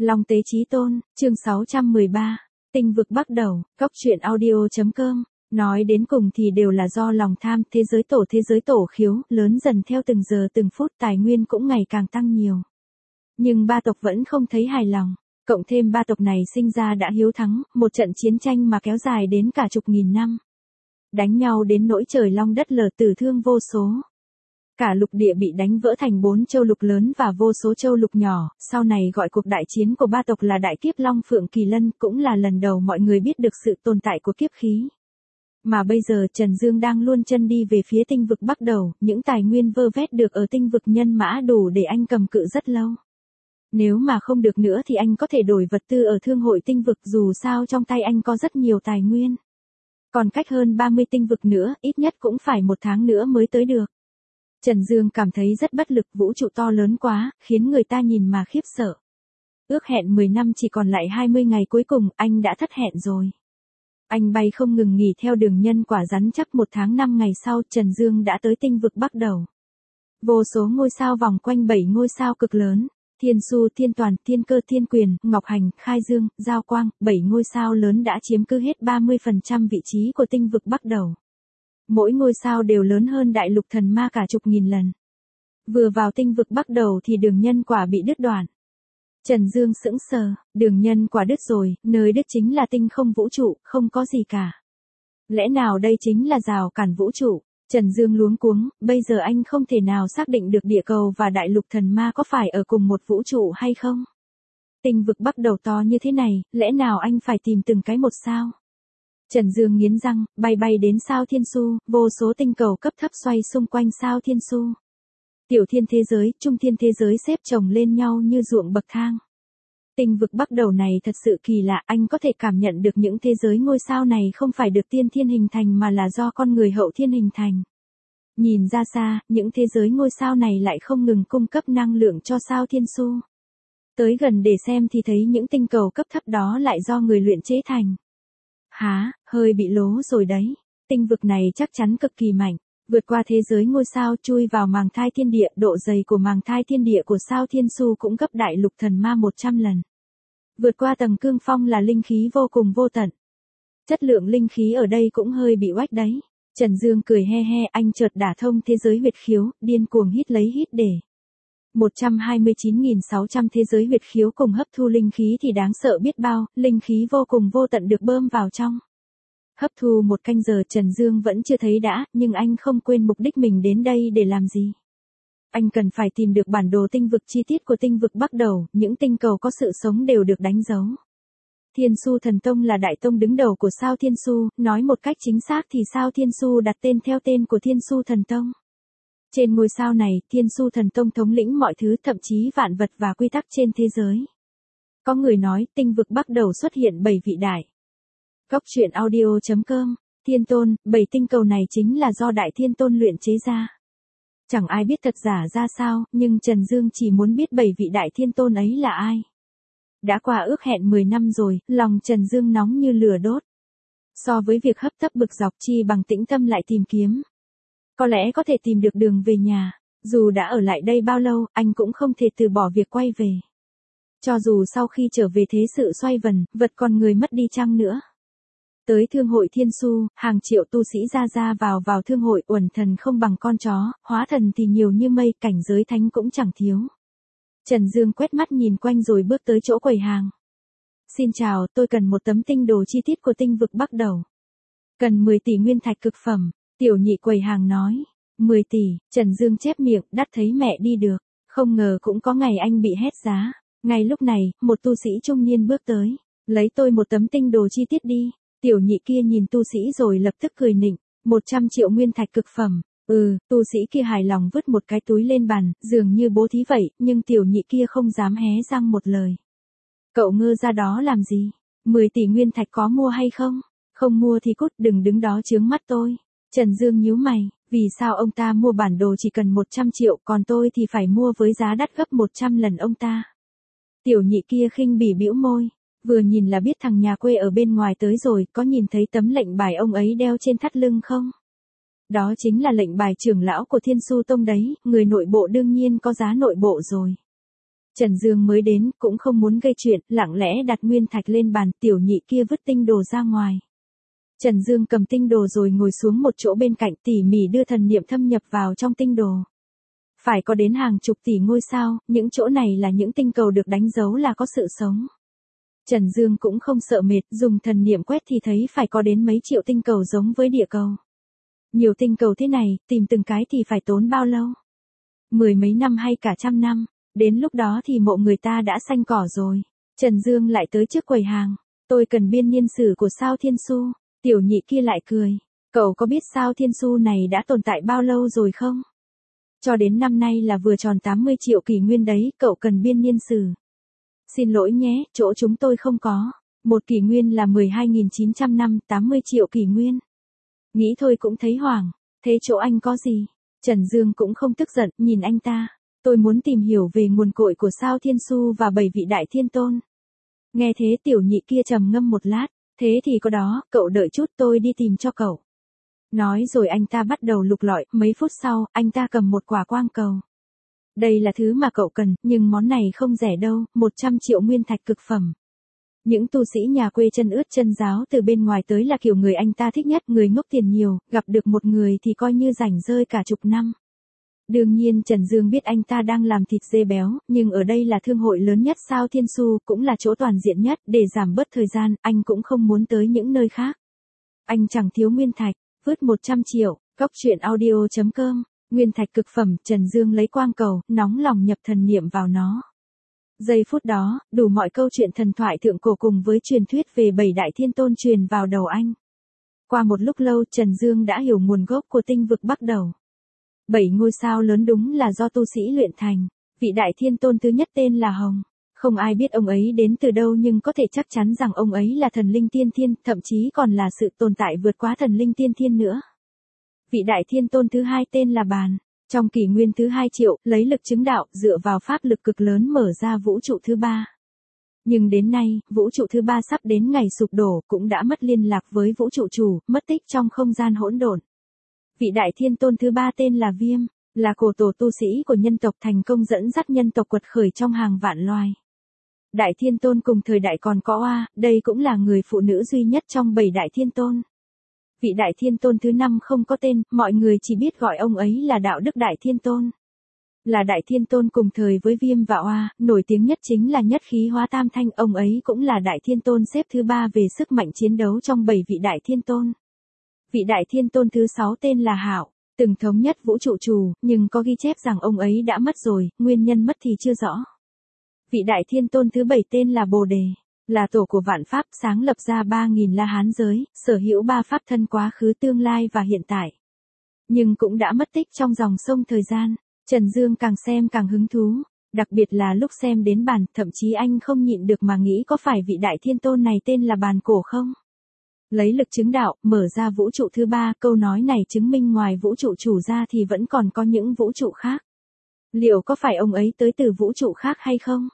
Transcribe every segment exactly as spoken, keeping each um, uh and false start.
Long Tế Chí Tôn, chương sáu trăm mười ba, Tinh vực bắt đầu, cóc truyện audio.com. Nói đến cùng thì đều là do lòng tham, thế giới tổ thế giới tổ khiếu, lớn dần theo từng giờ từng phút, tài nguyên cũng ngày càng tăng nhiều. Nhưng ba tộc vẫn không thấy hài lòng, cộng thêm ba tộc này sinh ra đã hiếu thắng, một trận chiến tranh mà kéo dài đến cả chục nghìn năm. Đánh nhau đến nỗi trời long đất lở, tử thương vô số. Cả lục địa bị đánh vỡ thành bốn châu lục lớn và vô số châu lục nhỏ, sau này gọi cuộc đại chiến của ba tộc là đại kiếp Long Phượng Kỳ Lân, cũng là lần đầu mọi người biết được sự tồn tại của kiếp khí. Mà bây giờ Trần Dương đang luôn chân đi về phía tinh vực bắt đầu, những tài nguyên vơ vét được ở tinh vực nhân mã đủ để anh cầm cự rất lâu. Nếu mà không được nữa thì anh có thể đổi vật tư ở thương hội tinh vực, dù sao trong tay anh có rất nhiều tài nguyên. Còn cách hơn ba mươi tinh vực nữa, ít nhất cũng phải một tháng nữa mới tới được. Trần Dương cảm thấy rất bất lực, vũ trụ to lớn quá, khiến người ta nhìn mà khiếp sợ. Ước hẹn mười năm chỉ còn lại hai mươi ngày cuối cùng, anh đã thất hẹn rồi. Anh bay không ngừng nghỉ theo đường nhân quả rắn chắc, một tháng năm ngày sau Trần Dương đã tới tinh vực bắt đầu. Vô số ngôi sao vòng quanh bảy ngôi sao cực lớn, Thiên Su, Thiên Toàn, Thiên Cơ, Thiên Quyền, Ngọc Hành, Khai Dương, Giao Quang, bảy ngôi sao lớn đã chiếm cứ hết ba mươi phần trăm vị trí của tinh vực bắt đầu. Mỗi ngôi sao đều lớn hơn đại lục thần ma cả chục nghìn lần. Vừa vào tinh vực bắt đầu thì đường nhân quả bị đứt đoạn. Trần Dương sững sờ, đường nhân quả đứt rồi, nơi đứt chính là tinh không vũ trụ, không có gì cả. Lẽ nào đây chính là rào cản vũ trụ? Trần Dương luống cuống, bây giờ anh không thể nào xác định được địa cầu và đại lục thần ma có phải ở cùng một vũ trụ hay không. Tinh vực bắt đầu to như thế này, lẽ nào anh phải tìm từng cái một sao? Trần Dương nghiến răng, bay bay đến sao Thiên Su, vô số tinh cầu cấp thấp xoay xung quanh sao Thiên Su. Tiểu thiên thế giới, trung thiên thế giới xếp chồng lên nhau như ruộng bậc thang. Tinh vực bắt đầu này thật sự kỳ lạ, anh có thể cảm nhận được những thế giới ngôi sao này không phải được tiên thiên hình thành mà là do con người hậu thiên hình thành. Nhìn ra xa, những thế giới ngôi sao này lại không ngừng cung cấp năng lượng cho sao Thiên Su. Tới gần để xem thì thấy những tinh cầu cấp thấp đó lại do người luyện chế thành. Hả, hơi bị lố rồi đấy. Tinh vực này chắc chắn cực kỳ mạnh, vượt qua thế giới ngôi sao, chui vào màng thai thiên địa, độ dày của màng thai thiên địa của sao Thiên Su cũng gấp đại lục thần ma một trăm lần. Vượt qua tầng cương phong là linh khí vô cùng vô tận. Chất lượng linh khí ở đây cũng hơi bị oách đấy. Trần Dương cười he he, anh chợt đả thông thế giới huyệt khiếu, điên cuồng hít lấy hít để. một trăm hai mươi chín nghìn sáu trăm thế giới huyệt khiếu cùng hấp thu linh khí thì đáng sợ biết bao, linh khí vô cùng vô tận được bơm vào trong. Hấp thu một canh giờ Trần Dương vẫn chưa thấy đã, nhưng anh không quên mục đích mình đến đây để làm gì. Anh cần phải tìm được bản đồ tinh vực chi tiết của tinh vực bắt đầu, những tinh cầu có sự sống đều được đánh dấu. Thiên Su Thần Tông là đại tông đứng đầu của sao Thiên Su, nói một cách chính xác thì sao Thiên Su đặt tên theo tên của Thiên Su Thần Tông. Trên ngôi sao này, Thiên Su Thần Tông thống lĩnh mọi thứ, thậm chí vạn vật và quy tắc trên thế giới. Có người nói, tinh vực bắt đầu xuất hiện bảy vị đại. Cóc truyện audio.com, Thiên Tôn, bảy tinh cầu này chính là do Đại Thiên Tôn luyện chế ra. Chẳng ai biết thật giả ra sao, nhưng Trần Dương chỉ muốn biết bảy vị Đại Thiên Tôn ấy là ai. Đã qua ước hẹn mười năm rồi, lòng Trần Dương nóng như lửa đốt. So với việc hấp tấp bực dọc chi bằng tĩnh tâm lại tìm kiếm. Có lẽ có thể tìm được đường về nhà, dù đã ở lại đây bao lâu, anh cũng không thể từ bỏ việc quay về. Cho dù sau khi trở về thế sự xoay vần, vật con người mất đi chăng nữa. Tới thương hội Thiên Su, hàng triệu tu sĩ ra ra vào vào thương hội, uẩn thần không bằng con chó, hóa thần thì nhiều như mây, cảnh giới thánh cũng chẳng thiếu. Trần Dương quét mắt nhìn quanh rồi bước tới chỗ quầy hàng. Xin chào, tôi cần một tấm tinh đồ chi tiết của tinh vực bắt đầu. Cần mười tỷ nguyên thạch cực phẩm, tiểu nhị quầy hàng nói. mười tỷ, Trần Dương chép miệng, đắt thấy mẹ đi được, không ngờ cũng có ngày anh bị hét giá. Ngay lúc này, một tu sĩ trung niên bước tới. Lấy tôi một tấm tinh đồ chi tiết đi. Tiểu nhị kia nhìn tu sĩ rồi lập tức cười nịnh. một trăm triệu nguyên thạch cực phẩm. Ừ, tu sĩ kia hài lòng vứt một cái túi lên bàn, dường như bố thí vậy, nhưng tiểu nhị kia không dám hé răng một lời. Cậu ngơ ra đó làm gì? mười tỷ nguyên thạch có mua hay không? Không mua thì cút, đừng đứng đó chướng mắt tôi. Trần Dương nhíu mày, vì sao ông ta mua bản đồ chỉ cần một trăm triệu, còn tôi thì phải mua với giá đắt gấp một trăm lần ông ta? Tiểu nhị kia khinh bỉ bĩu môi, vừa nhìn là biết thằng nhà quê ở bên ngoài tới rồi, có nhìn thấy tấm lệnh bài ông ấy đeo trên thắt lưng không? Đó chính là lệnh bài trưởng lão của Thiên Su Tông đấy, người nội bộ đương nhiên có giá nội bộ rồi. Trần Dương mới đến, cũng không muốn gây chuyện, lặng lẽ đặt nguyên thạch lên bàn, tiểu nhị kia vứt tinh đồ ra ngoài. Trần Dương cầm tinh đồ rồi ngồi xuống một chỗ bên cạnh, tỉ mỉ đưa thần niệm thâm nhập vào trong tinh đồ. Phải có đến hàng chục tỷ ngôi sao, những chỗ này là những tinh cầu được đánh dấu là có sự sống. Trần Dương cũng không sợ mệt, dùng thần niệm quét thì thấy phải có đến mấy triệu tinh cầu giống với địa cầu. Nhiều tinh cầu thế này, tìm từng cái thì phải tốn bao lâu? Mười mấy năm hay cả trăm năm, đến lúc đó thì mộ người ta đã xanh cỏ rồi. Trần Dương lại tới trước quầy hàng, tôi cần biên niên sử của sao Thiên Su. Tiểu nhị kia lại cười, cậu có biết sao Thiên Su này đã tồn tại bao lâu rồi không? Cho đến năm nay là vừa tròn tám mươi triệu kỷ nguyên đấy, cậu cần biên niên sử. Xin lỗi nhé, chỗ chúng tôi không có. Một kỷ nguyên là mười hai nghìn chín trăm năm, tám mươi triệu kỷ nguyên. Nghĩ thôi cũng thấy hoảng, thế chỗ anh có gì? Trần Dương cũng không tức giận, nhìn anh ta. Tôi muốn tìm hiểu về nguồn cội của sao Thiên Su và bảy vị đại thiên tôn. Nghe thế tiểu nhị kia trầm ngâm một lát, thế thì có đó, cậu đợi chút tôi đi tìm cho cậu. Nói rồi anh ta bắt đầu lục lọi, mấy phút sau, anh ta cầm một quả quang cầu. Đây là thứ mà cậu cần, nhưng món này không rẻ đâu, một trăm triệu nguyên thạch cực phẩm. Những tu sĩ nhà quê chân ướt chân ráo từ bên ngoài tới là kiểu người anh ta thích nhất, người ngốc tiền nhiều, gặp được một người thì coi như rảnh rơi cả chục năm. Đương nhiên Trần Dương biết anh ta đang làm thịt dê béo, nhưng ở đây là thương hội lớn nhất sao Thiên Su, cũng là chỗ toàn diện nhất, để giảm bớt thời gian, anh cũng không muốn tới những nơi khác. Anh chẳng thiếu nguyên thạch, vứt một trăm triệu, cóc truyện audio chấm com, nguyên thạch cực phẩm, Trần Dương lấy quang cầu, nóng lòng nhập thần niệm vào nó. Giây phút đó, đủ mọi câu chuyện thần thoại thượng cổ cùng với truyền thuyết về bảy đại thiên tôn truyền vào đầu anh. Qua một lúc lâu Trần Dương đã hiểu nguồn gốc của tinh vực Bắc Đầu. Bảy ngôi sao lớn đúng là do tu sĩ luyện thành, vị đại thiên tôn thứ nhất tên là Hồng. Không ai biết ông ấy đến từ đâu nhưng có thể chắc chắn rằng ông ấy là thần linh tiên thiên, thậm chí còn là sự tồn tại vượt quá thần linh tiên thiên nữa. Vị đại thiên tôn thứ hai tên là Bàn. Trong kỷ nguyên thứ hai triệu, lấy lực chứng đạo, dựa vào pháp lực cực lớn mở ra vũ trụ thứ ba. Nhưng đến nay, vũ trụ thứ ba sắp đến ngày sụp đổ, cũng đã mất liên lạc với vũ trụ chủ, mất tích trong không gian hỗn độn. Vị đại thiên tôn thứ ba tên là Viêm, là cổ tổ tu sĩ của nhân tộc, thành công dẫn dắt nhân tộc quật khởi trong hàng vạn loài. Đại thiên tôn cùng thời đại còn có Oa, đây cũng là người phụ nữ duy nhất trong bảy đại thiên tôn. Vị đại thiên tôn thứ năm không có tên, mọi người chỉ biết gọi ông ấy là đạo đức đại thiên tôn. Là đại thiên tôn cùng thời với Viêm và Oa, nổi tiếng nhất chính là nhất khí hóa tam thanh, ông ấy cũng là đại thiên tôn xếp thứ ba về sức mạnh chiến đấu trong bảy vị đại thiên tôn. Vị đại thiên tôn thứ sáu tên là Hạo, từng thống nhất vũ trụ chủ, nhưng có ghi chép rằng ông ấy đã mất rồi, nguyên nhân mất thì chưa rõ. Vị đại thiên tôn thứ bảy tên là Bồ Đề, là tổ của vạn pháp, sáng lập ra ba nghìn La Hán giới, sở hữu ba pháp thân quá khứ, tương lai và hiện tại. Nhưng cũng đã mất tích trong dòng sông thời gian. Trần Dương càng xem càng hứng thú, đặc biệt là lúc xem đến Bàn, thậm chí anh không nhịn được mà nghĩ có phải vị đại thiên tôn này tên là Bàn Cổ không? Lấy lực chứng đạo, mở ra vũ trụ thứ ba, câu nói này chứng minh ngoài vũ trụ chủ ra thì vẫn còn có những vũ trụ khác. Liệu có phải ông ấy tới từ vũ trụ khác hay không?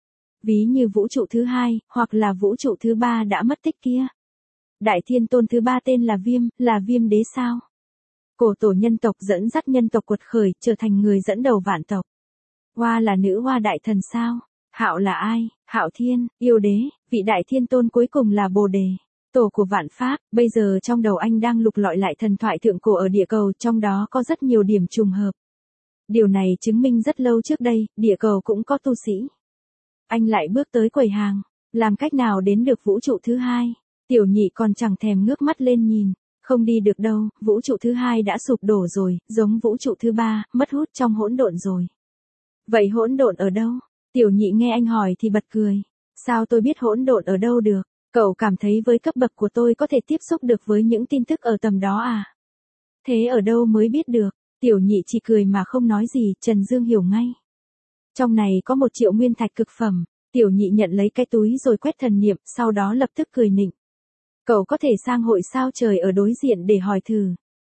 Ví như vũ trụ thứ hai, hoặc là vũ trụ thứ ba đã mất tích kia. Đại thiên tôn thứ ba tên là Viêm, là Viêm đế sao? Cổ tổ nhân tộc dẫn dắt nhân tộc quật khởi, trở thành người dẫn đầu vạn tộc. Hoa là nữ hoa đại thần sao? Hạo là ai? Hạo Thiên, yêu đế, vị đại thiên tôn cuối cùng là Bồ Đề, tổ của vạn pháp. Bây giờ trong đầu anh đang lục lọi lại thần thoại thượng cổ ở địa cầu, trong đó có rất nhiều điểm trùng hợp. Điều này chứng minh rất lâu trước đây, địa cầu cũng có tu sĩ. Anh lại bước tới quầy hàng, làm cách nào đến được vũ trụ thứ hai? Tiểu nhị còn chẳng thèm ngước mắt lên nhìn. Không đi được đâu, vũ trụ thứ hai đã sụp đổ rồi, giống vũ trụ thứ ba, mất hút trong hỗn độn rồi. Vậy hỗn độn ở đâu? Tiểu nhị nghe anh hỏi thì bật cười. Sao tôi biết hỗn độn ở đâu được? Cậu cảm thấy với cấp bậc của tôi có thể tiếp xúc được với những tin tức ở tầm đó à? Thế ở đâu mới biết được? Tiểu nhị chỉ cười mà không nói gì, Trần Dương hiểu ngay. Trong này có một triệu nguyên thạch cực phẩm, tiểu nhị nhận lấy cái túi rồi quét thần niệm, sau đó lập tức cười nịnh. Cậu có thể sang hội sao trời ở đối diện để hỏi thử.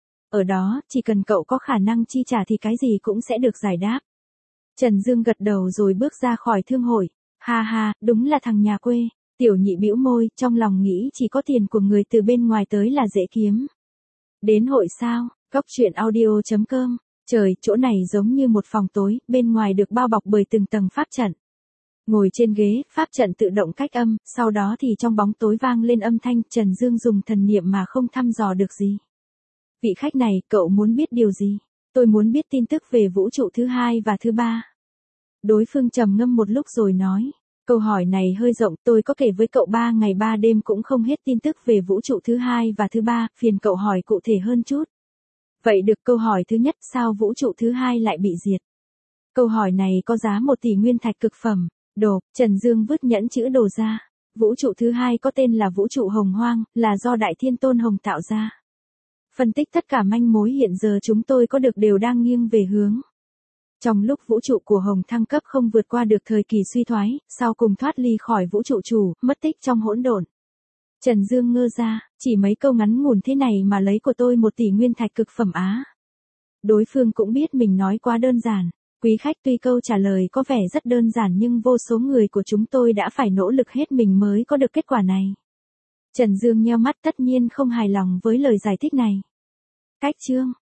Ở đó, chỉ cần cậu có khả năng chi trả thì cái gì cũng sẽ được giải đáp. Trần Dương gật đầu rồi bước ra khỏi thương hội. Ha ha, đúng là thằng nhà quê. Tiểu nhị bĩu môi, trong lòng nghĩ chỉ có tiền của người từ bên ngoài tới là dễ kiếm. Đến hội sao, cóc truyện audio chấm com. Trời, chỗ này giống như một phòng tối, bên ngoài được bao bọc bởi từng tầng pháp trận. Ngồi trên ghế, pháp trận tự động cách âm, sau đó thì trong bóng tối vang lên âm thanh, Trần Dương dùng thần niệm mà không thăm dò được gì. Vị khách này, cậu muốn biết điều gì? Tôi muốn biết tin tức về vũ trụ thứ hai và thứ ba. Đối phương trầm ngâm một lúc rồi nói. Câu hỏi này hơi rộng, tôi có kể với cậu ba ngày ba đêm cũng không hết tin tức về vũ trụ thứ hai và thứ ba, phiền cậu hỏi cụ thể hơn chút. Vậy được, câu hỏi thứ nhất, sao vũ trụ thứ hai lại bị diệt? Câu hỏi này có giá một tỷ nguyên thạch cực phẩm. Đồ, Trần Dương vứt nhẫn chữ đồ ra. Vũ trụ thứ hai có tên là vũ trụ hồng hoang, là do Đại Thiên Tôn Hồng tạo ra. Phân tích tất cả manh mối hiện giờ chúng tôi có được đều đang nghiêng về hướng. Trong lúc vũ trụ của Hồng thăng cấp không vượt qua được thời kỳ suy thoái, sau cùng thoát ly khỏi vũ trụ chủ, mất tích trong hỗn độn. Trần Dương ngơ ra, chỉ mấy câu ngắn ngủn thế này mà lấy của tôi một tỷ nguyên thạch cực phẩm á. Đối phương cũng biết mình nói quá đơn giản. Quý khách, tuy câu trả lời có vẻ rất đơn giản nhưng vô số người của chúng tôi đã phải nỗ lực hết mình mới có được kết quả này. Trần Dương nheo mắt, tất nhiên không hài lòng với lời giải thích này. Cách chương